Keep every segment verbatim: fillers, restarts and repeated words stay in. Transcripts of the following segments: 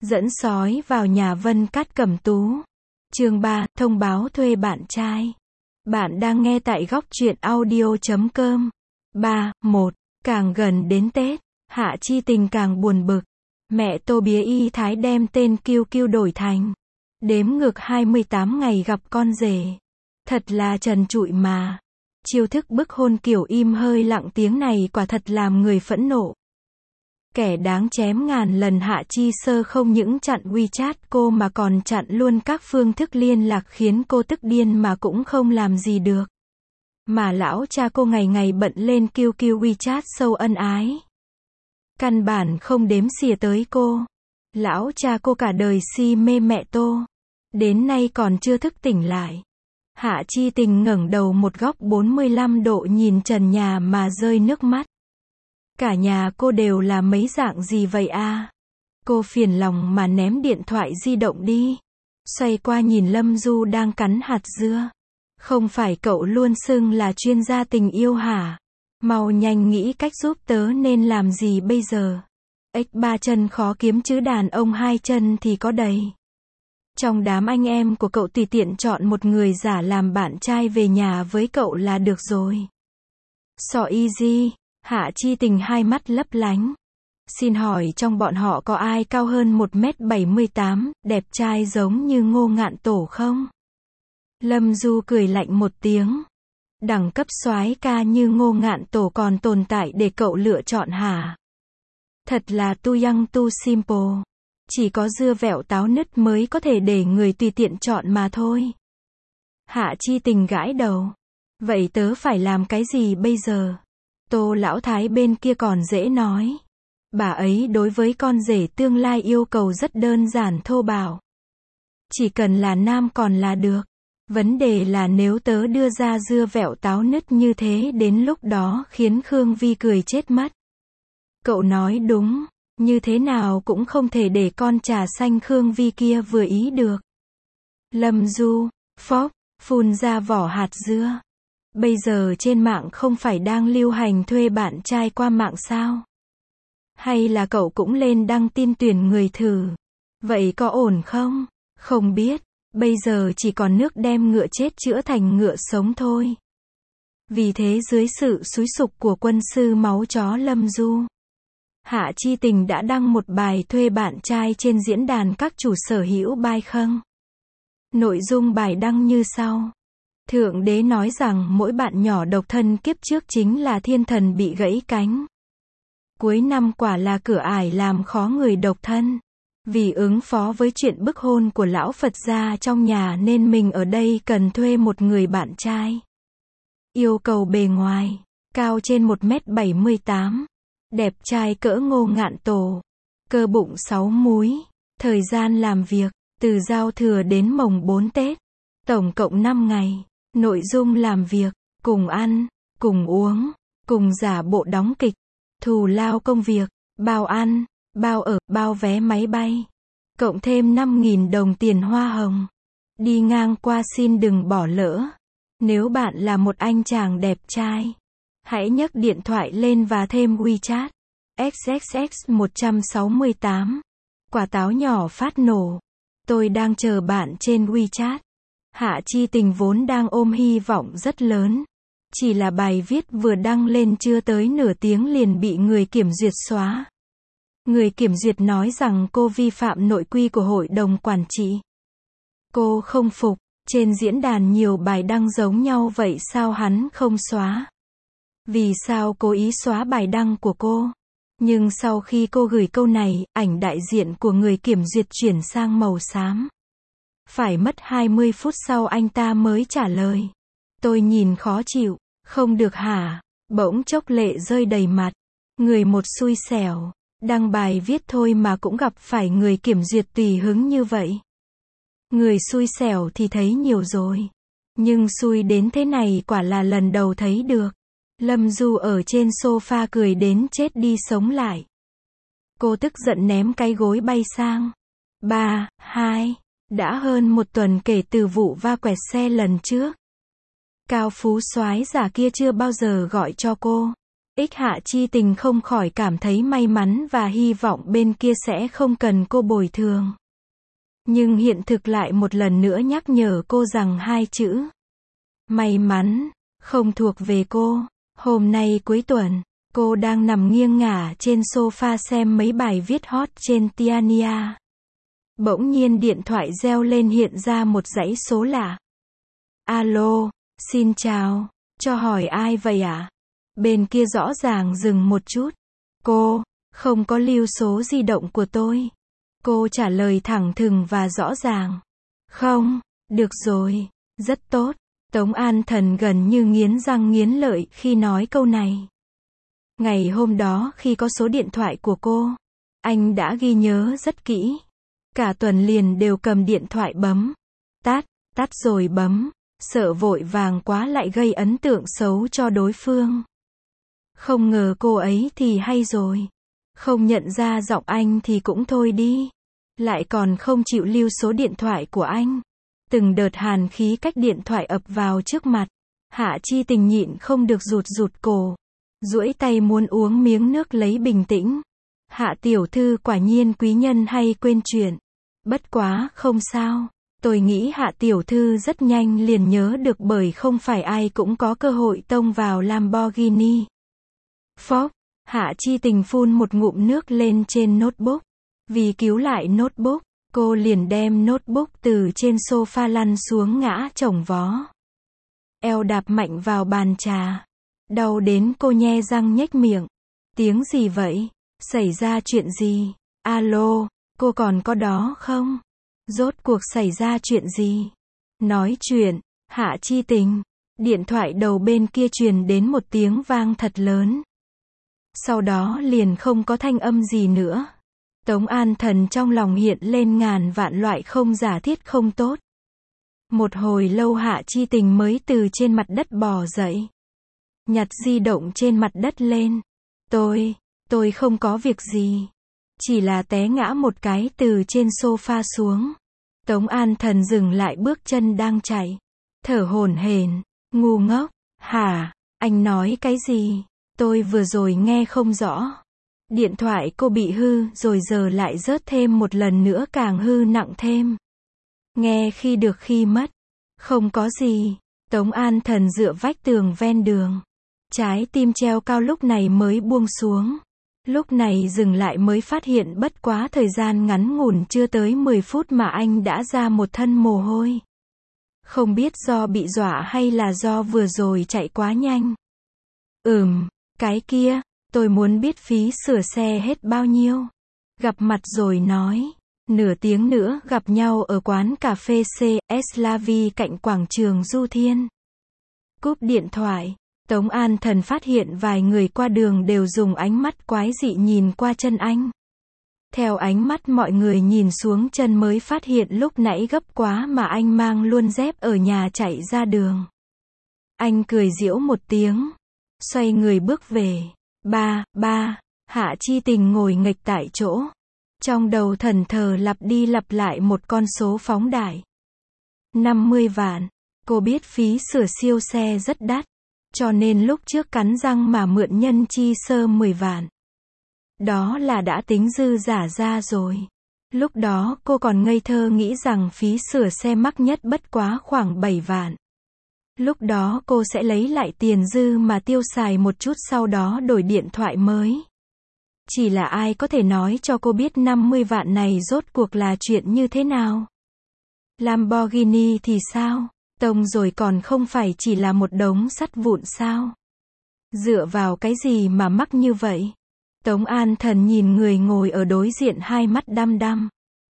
Dẫn sói vào nhà Vân Cát Cẩm Tú. Chương ba, thông báo thuê bạn trai. Bạn đang nghe tại góc truyện audio chấm com. ba. một. Càng gần đến Tết, Hạ Chi Tình càng buồn bực. Mẹ Tô Bía Y Thái đem tên Kiêu Kiêu đổi thành đếm ngược hai mươi tám ngày gặp con rể. Thật là trần trụi mà. Chiêu thức bức hôn kiểu im hơi lặng tiếng này quả thật làm người phẫn nộ. Kẻ đáng chém ngàn lần. Hạ Chi Sơ không những chặn WeChat cô mà còn chặn luôn các phương thức liên lạc khiến cô tức điên mà cũng không làm gì được. Mà lão cha cô ngày ngày bận lên Kiêu Kiêu WeChat sâu ân ái. Căn bản không đếm xỉa tới cô. Lão cha cô cả đời si mê mẹ Tô. Đến nay còn chưa thức tỉnh lại. Hạ Chi Tình ngẩng đầu một góc bốn mươi lăm độ nhìn trần nhà mà rơi nước mắt. Cả nhà cô đều là mấy dạng gì vậy a? Cô phiền lòng mà ném điện thoại di động đi. Xoay qua nhìn Lâm Du đang cắn hạt dưa. Không phải cậu luôn xưng là chuyên gia tình yêu hả? Mau nhanh nghĩ cách giúp tớ nên làm gì bây giờ? Ếch ba chân khó kiếm chứ đàn ông hai chân thì có đầy. Trong đám anh em của cậu tùy tiện chọn một người giả làm bạn trai về nhà với cậu là được rồi. So easy. Hạ Chi Tình hai mắt lấp lánh. Xin hỏi trong bọn họ có ai cao hơn một mét bảy mươi tám, đẹp trai giống như Ngô Ngạn Tổ không? Lâm Du cười lạnh một tiếng. Đẳng cấp soái ca như Ngô Ngạn Tổ còn tồn tại để cậu lựa chọn hả? Thật là too young too simple. Chỉ có dưa vẹo táo nứt mới có thể để người tùy tiện chọn mà thôi. Hạ Chi Tình gãi đầu. Vậy tớ phải làm cái gì bây giờ? Tô lão thái bên kia còn dễ nói. Bà ấy đối với con rể tương lai yêu cầu rất đơn giản thô bạo. Chỉ cần là nam còn là được. Vấn đề là nếu tớ đưa ra dưa vẹo táo nứt như thế đến lúc đó khiến Khương Vi cười chết mất. Cậu nói đúng, như thế nào cũng không thể để con trà xanh Khương Vi kia vừa ý được. Lâm Du, phốc, phun ra vỏ hạt dưa. Bây giờ trên mạng không phải đang lưu hành thuê bạn trai qua mạng sao? Hay là cậu cũng lên đăng tin tuyển người thử? Vậy có ổn không? Không biết, bây giờ chỉ còn nước đem ngựa chết chữa thành ngựa sống thôi. Vì thế dưới sự xúi sục của quân sư máu chó Lâm Du, Hạ Chi Tình đã đăng một bài thuê bạn trai trên diễn đàn các chủ sở hữu bai khâng. Nội dung bài đăng như sau. Thượng đế nói rằng mỗi bạn nhỏ độc thân kiếp trước chính là thiên thần bị gãy cánh. Cuối năm quả là cửa ải làm khó người độc thân. Vì ứng phó với chuyện bức hôn của lão Phật gia trong nhà nên mình ở đây cần thuê một người bạn trai. Yêu cầu bề ngoài, cao trên một mét bảy mươi tám, đẹp trai cỡ Ngô Ngạn Tổ, cơ bụng sáu múi, thời gian làm việc, từ giao thừa đến mồng bốn Tết, tổng cộng năm ngày. Nội dung làm việc, cùng ăn, cùng uống, cùng giả bộ đóng kịch, thù lao công việc, bao ăn, bao ở, bao vé máy bay. Cộng thêm năm nghìn đồng tiền hoa hồng. Đi ngang qua xin đừng bỏ lỡ. Nếu bạn là một anh chàng đẹp trai, hãy nhấc điện thoại lên và thêm WeChat. x x x một sáu tám. Quả táo nhỏ phát nổ. Tôi đang chờ bạn trên WeChat. Hạ Chi Tình vốn đang ôm hy vọng rất lớn. Chỉ là bài viết vừa đăng lên chưa tới nửa tiếng liền bị người kiểm duyệt xóa. Người kiểm duyệt nói rằng cô vi phạm nội quy của hội đồng quản trị. Cô không phục, trên diễn đàn nhiều bài đăng giống nhau vậy sao hắn không xóa? Vì sao cố ý xóa bài đăng của cô? Nhưng sau khi cô gửi câu này, ảnh đại diện của người kiểm duyệt chuyển sang màu xám. Phải mất hai mươi phút sau anh ta mới trả lời. Tôi nhìn khó chịu, không được hả? Bỗng chốc lệ rơi đầy mặt. Người một xui xẻo, đăng bài viết thôi mà cũng gặp phải người kiểm duyệt tùy hứng như vậy. Người xui xẻo thì thấy nhiều rồi. Nhưng xui đến thế này quả là lần đầu thấy được. Lâm Du ở trên sofa cười đến chết đi sống lại. Cô tức giận ném cái gối bay sang. ba, hai. Đã hơn một tuần kể từ vụ va quẹt xe lần trước. Cao phú soái giả kia chưa bao giờ gọi cho cô. Ích Hạ Chi Tình không khỏi cảm thấy may mắn và hy vọng bên kia sẽ không cần cô bồi thường. Nhưng hiện thực lại một lần nữa nhắc nhở cô rằng hai chữ may mắn không thuộc về cô. Hôm nay cuối tuần, cô đang nằm nghiêng ngả trên sofa xem mấy bài viết hot trên Tiania. Bỗng nhiên điện thoại reo lên, hiện ra một dãy số lạ. Alo, xin chào, cho hỏi ai vậy ạ? À? Bên kia rõ ràng dừng một chút. Cô, không có lưu số di động của tôi. Cô trả lời thẳng thừng và rõ ràng. Không, được rồi, rất tốt. Tống An Thần gần như nghiến răng nghiến lợi khi nói câu này. Ngày hôm đó khi có số điện thoại của cô, anh đã ghi nhớ rất kỹ. Cả tuần liền đều cầm điện thoại bấm. Tắt, tắt rồi bấm. Sợ vội vàng quá lại gây ấn tượng xấu cho đối phương. Không ngờ cô ấy thì hay rồi. Không nhận ra giọng anh thì cũng thôi đi. Lại còn không chịu lưu số điện thoại của anh. Từng đợt hàn khí cách điện thoại ập vào trước mặt. Hạ Chi Tình nhịn không được rụt rụt cổ. Duỗi tay muốn uống miếng nước lấy bình tĩnh. Hạ tiểu thư quả nhiên quý nhân hay quên chuyện. Bất quá không sao. Tôi nghĩ Hạ tiểu thư rất nhanh liền nhớ được, bởi không phải ai cũng có cơ hội tông vào Lamborghini. Phốc, Hạ Chi Tình phun một ngụm nước lên trên notebook. Vì cứu lại notebook, cô liền đem notebook từ trên sofa lăn xuống ngã chồng vó. Eo đạp mạnh vào bàn trà. Đau đến cô nhe răng nhếch miệng. Tiếng gì vậy? Xảy ra chuyện gì? Alo, cô còn có đó không? Rốt cuộc xảy ra chuyện gì? Nói chuyện, Hạ Chi Tình. Điện thoại đầu bên kia truyền đến một tiếng vang thật lớn. Sau đó liền không có thanh âm gì nữa. Tống An Thần trong lòng hiện lên ngàn vạn loại không giả thiết không tốt. Một hồi lâu Hạ Chi Tình mới từ trên mặt đất bò dậy. Nhặt di động trên mặt đất lên. Tôi, tôi không có việc gì. Chỉ là té ngã một cái từ trên sofa xuống. Tống An Thần dừng lại bước chân đang chạy. Thở hổn hển, ngu ngốc. Hả, anh nói cái gì? Tôi vừa rồi nghe không rõ. Điện thoại cô bị hư rồi giờ lại rớt thêm một lần nữa, càng hư nặng thêm. Nghe khi được khi mất. Không có gì. Tống An Thần dựa vách tường ven đường. Trái tim treo cao lúc này mới buông xuống. Lúc này dừng lại mới phát hiện bất quá thời gian ngắn ngủn chưa tới mười phút mà anh đã ra một thân mồ hôi. Không biết do bị dọa hay là do vừa rồi chạy quá nhanh. Ừm, cái kia, tôi muốn biết phí sửa xe hết bao nhiêu. Gặp mặt rồi nói. Nửa tiếng nữa gặp nhau ở quán cà phê xê ét La Vie cạnh quảng trường Du Thiên. Cúp điện thoại. Tống An Thần phát hiện vài người qua đường đều dùng ánh mắt quái dị nhìn qua chân anh. Theo ánh mắt mọi người nhìn xuống chân mới phát hiện lúc nãy gấp quá mà anh mang luôn dép ở nhà chạy ra đường. Anh cười giễu một tiếng. Xoay người bước về. Ba, ba, Hạ Chi Tình ngồi nghệch tại chỗ. Trong đầu thần thờ lặp đi lặp lại một con số phóng đại. năm mươi vạn. Cô biết phí sửa siêu xe rất đắt. Cho nên lúc trước cắn răng mà mượn nhân chi sơ mười vạn. Đó là đã tính dư giả ra rồi. Lúc đó cô còn ngây thơ nghĩ rằng phí sửa xe mắc nhất bất quá khoảng bảy vạn. Lúc đó cô sẽ lấy lại tiền dư mà tiêu xài một chút, sau đó đổi điện thoại mới. Chỉ là ai có thể nói cho cô biết năm mươi vạn này rốt cuộc là chuyện như thế nào? Lamborghini thì sao? Tông rồi còn không phải chỉ là một đống sắt vụn sao? Dựa vào cái gì mà mắc như vậy? Tống An Thần nhìn người ngồi ở đối diện, hai mắt đăm đăm.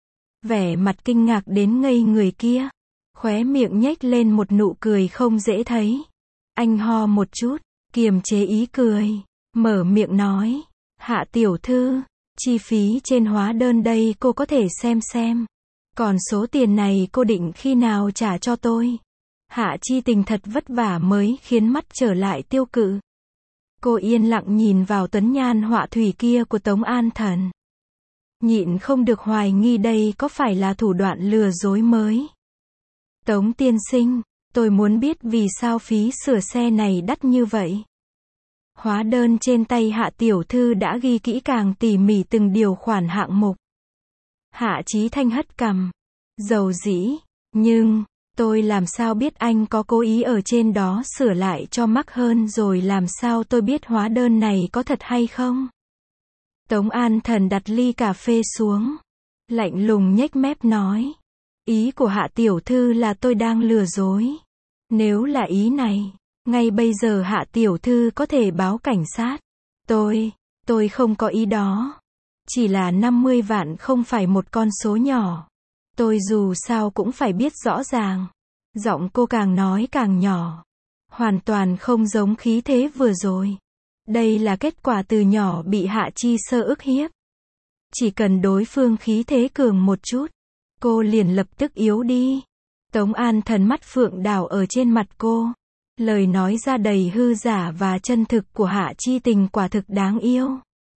Vẻ mặt kinh ngạc đến ngây người kia. Khóe miệng nhếch lên một nụ cười không dễ thấy. Anh ho một chút, kiềm chế ý cười. Mở miệng nói. Hạ tiểu thư, chi phí trên hóa đơn đây cô có thể xem xem. Còn số tiền này cô định khi nào trả cho tôi? Hạ Chi Tình thật vất vả mới khiến mắt trở lại tiêu cự. Cô yên lặng nhìn vào tuấn nhan họa thủy kia của Tống An Thần. Nhịn không được hoài nghi đây có phải là thủ đoạn lừa dối mới. Tống tiên sinh, tôi muốn biết vì sao phí sửa xe này đắt như vậy. Hóa đơn trên tay Hạ tiểu thư đã ghi kỹ càng tỉ mỉ từng điều khoản hạng mục. Hạ Chí Thanh hất cằm, dầu dĩ, nhưng, tôi làm sao biết anh có cố ý ở trên đó sửa lại cho mắc hơn rồi làm sao tôi biết hóa đơn này có thật hay không? Tống An Thần đặt ly cà phê xuống, lạnh lùng nhếch mép nói. Ý của Hạ tiểu thư là tôi đang lừa dối. Nếu là ý này, ngay bây giờ Hạ tiểu thư có thể báo cảnh sát. Tôi, tôi không có ý đó. Chỉ là năm mươi vạn không phải một con số nhỏ. Tôi dù sao cũng phải biết rõ ràng. Giọng cô càng nói càng nhỏ. Hoàn toàn không giống khí thế vừa rồi. Đây là kết quả từ nhỏ bị Hạ Chi Sơ ức hiếp. Chỉ cần đối phương khí thế cường một chút, cô liền lập tức yếu đi. Tống An Thần mắt phượng đảo ở trên mặt cô. Lời nói ra đầy hư giả và chân thực của Hạ Chi Tình quả thực đáng yêu.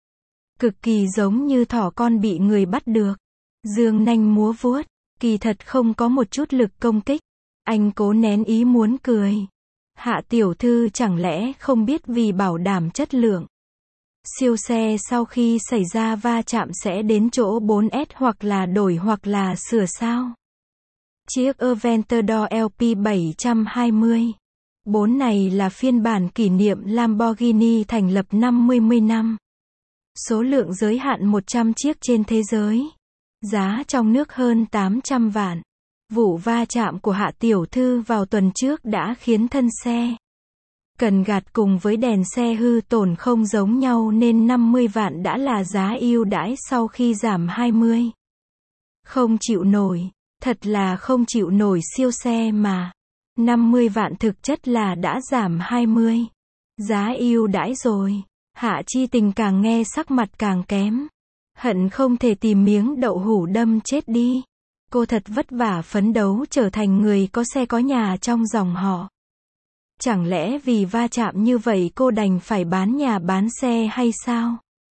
Cực kỳ giống như thỏ con bị người bắt được. Dương nanh múa vuốt, kỳ thật không có một chút lực công kích. Anh cố nén ý muốn cười. Hạ tiểu thư chẳng lẽ không biết vì bảo đảm chất lượng. Siêu xe sau khi xảy ra va chạm sẽ đến chỗ bốn S hoặc là đổi hoặc là sửa sao? Chiếc Aventador L P bảy trăm hai mươi. bốn này là phiên bản kỷ niệm Lamborghini thành lập năm mươi năm. Số lượng giới hạn một trăm chiếc trên thế giới. Giá trong nước hơn tám trăm vạn. Vụ va chạm của Hạ tiểu thư vào tuần trước đã khiến thân xe cần gạt cùng với đèn xe hư tổn không giống nhau nên năm mươi vạn đã là giá ưu đãi sau khi giảm hai mươi. Không chịu nổi, thật là không chịu nổi siêu xe mà. năm mươi vạn thực chất là đã giảm hai mươi. Giá ưu đãi rồi. Hạ Chi Tình càng nghe sắc mặt càng kém. Hận không thể tìm miếng đậu hũ đâm chết đi. Cô thật vất vả phấn đấu trở thành người có xe có nhà trong dòng họ. Chẳng lẽ vì va chạm như vậy cô đành phải bán nhà bán xe hay sao?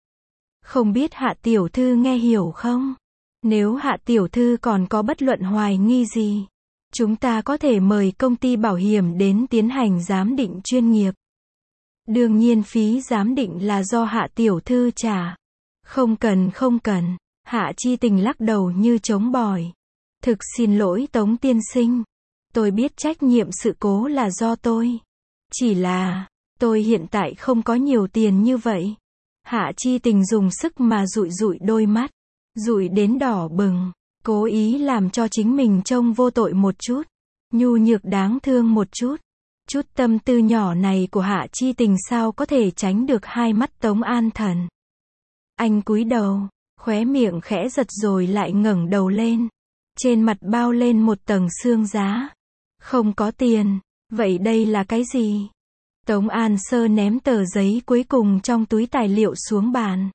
Không biết Hạ tiểu thư nghe hiểu không? Nếu Hạ tiểu thư còn có bất luận hoài nghi gì, chúng ta có thể mời công ty bảo hiểm đến tiến hành giám định chuyên nghiệp. Đương nhiên phí giám định là do Hạ tiểu thư trả. Không cần không cần. Hạ Chi Tình lắc đầu như chống bỏi. Thực xin lỗi Tống tiên sinh. Tôi biết trách nhiệm sự cố là do tôi. Chỉ là, tôi hiện tại không có nhiều tiền như vậy. Hạ Chi Tình dùng sức mà dụi dụi đôi mắt. Dụi đến đỏ bừng. Cố ý làm cho chính mình trông vô tội một chút. Nhu nhược đáng thương một chút. Chút tâm tư nhỏ này của Hạ Chi Tình sao có thể tránh được hai mắt Tống An Thần. Anh cúi đầu, khóe miệng khẽ giật rồi lại ngẩng đầu lên. Trên mặt bao lên một tầng xương giá. Không có tiền. Vậy đây là cái gì? Tống An Sơ ném tờ giấy cuối cùng trong túi tài liệu xuống bàn.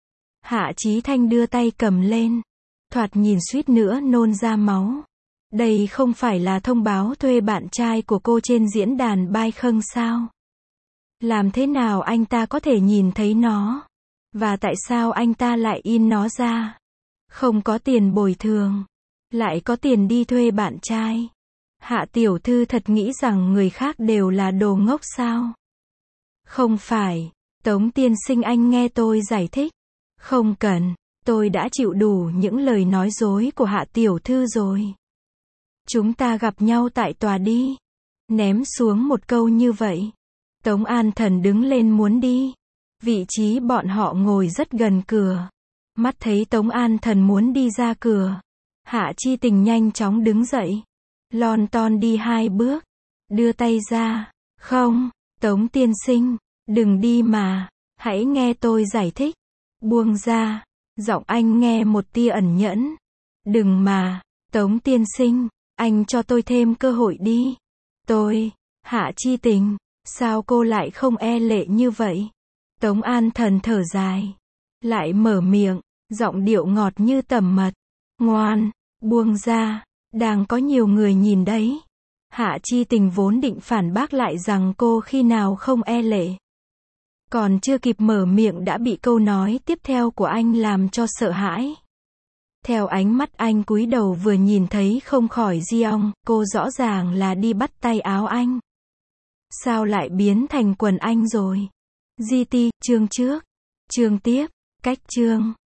Hạ Chí Thanh đưa tay cầm lên. Thoạt nhìn suýt nữa nôn ra máu. Đây không phải là thông báo thuê bạn trai của cô trên diễn đàn Bai Khâng sao? Làm thế nào anh ta có thể nhìn thấy nó? Và tại sao anh ta lại in nó ra? Không có tiền bồi thường. Lại có tiền đi thuê bạn trai. Hạ tiểu thư thật nghĩ rằng người khác đều là đồ ngốc sao? Không phải. Tống tiên sinh anh nghe tôi giải thích. Không cần. Tôi đã chịu đủ những lời nói dối của Hạ tiểu thư rồi. Chúng ta gặp nhau tại tòa đi. Ném xuống một câu như vậy. Tống An Thần đứng lên muốn đi. Vị trí bọn họ ngồi rất gần cửa. Mắt thấy Tống An Thần muốn đi ra cửa. Hạ Chi Tình nhanh chóng đứng dậy. Lon ton đi hai bước. Đưa tay ra. Không, Tống tiên sinh. Đừng đi mà. Hãy nghe tôi giải thích. Buông ra. Giọng anh nghe một tia ẩn nhẫn. Đừng mà. Tống tiên sinh. Anh cho tôi thêm cơ hội đi. Tôi. Hạ Chi Tình. Sao cô lại không e lệ như vậy? Tống An Thần thở dài. Lại mở miệng. Giọng điệu ngọt như tẩm mật. Ngoan. Buông ra. Đang có nhiều người nhìn đấy. Hạ Chi Tình vốn định phản bác lại rằng cô khi nào không e lệ. Còn chưa kịp mở miệng đã bị câu nói tiếp theo của anh làm cho sợ hãi. Theo ánh mắt anh cúi đầu vừa nhìn thấy không khỏi Giong, cô rõ ràng là đi bắt tay áo anh. Sao lại biến thành quần anh rồi? giê tê, chương trước, chương tiếp, cách chương.